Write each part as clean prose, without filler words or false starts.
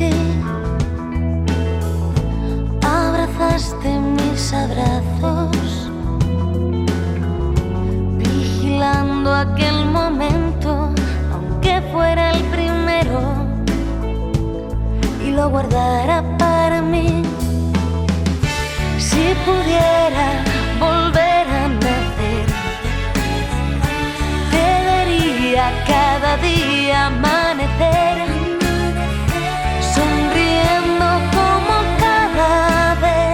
ti. Abrazaste mis abrazos, vigilando aquel momento, aunque fuera el primero, y lo guardara para mí. Si pudiera volver a nacer, te vería cada día amanecer, sonriendo como cada vez,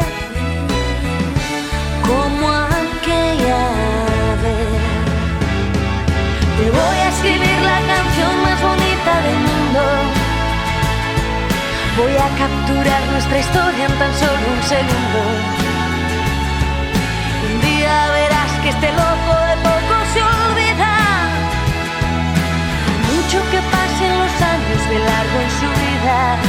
como aquella vez. Te voy a escribir la canción más bonita del mundo. Voy a capturar nuestra historia en tan solo un segundo. Un día verás que este loco de poco se olvida. Mucho que pasen los años de largo en su vida.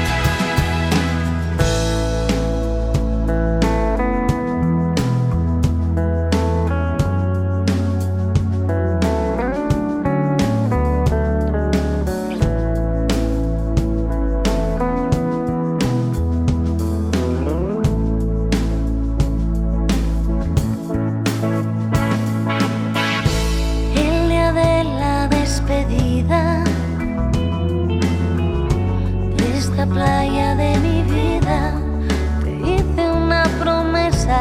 Esta playa de mi vida te hice una promesa,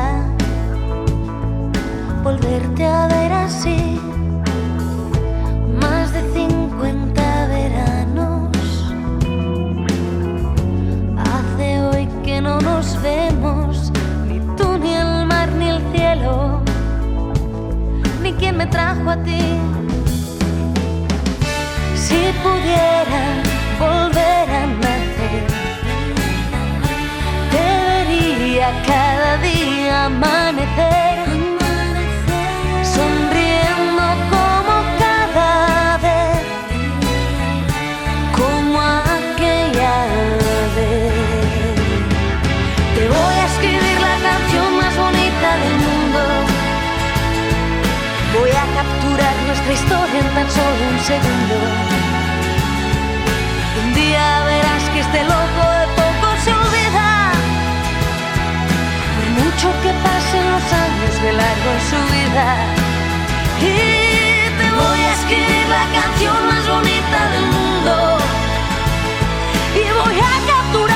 volverte a ver así. Más de 50 veranos hace hoy que no nos vemos, ni tú, ni el mar, ni el cielo, ni quien me trajo a ti. Si pudiera volver a nacer, te vería cada día amanecer, sonriendo como cada vez, como aquella vez. Te voy a escribir la canción más bonita del mundo. Voy a capturar nuestra historia en tan solo un segundo. Un día verás que este loco de poco se olvida, por mucho que pasen los años de largo en su vida. Y te voy a escribir la canción más bonita del mundo, y voy a capturar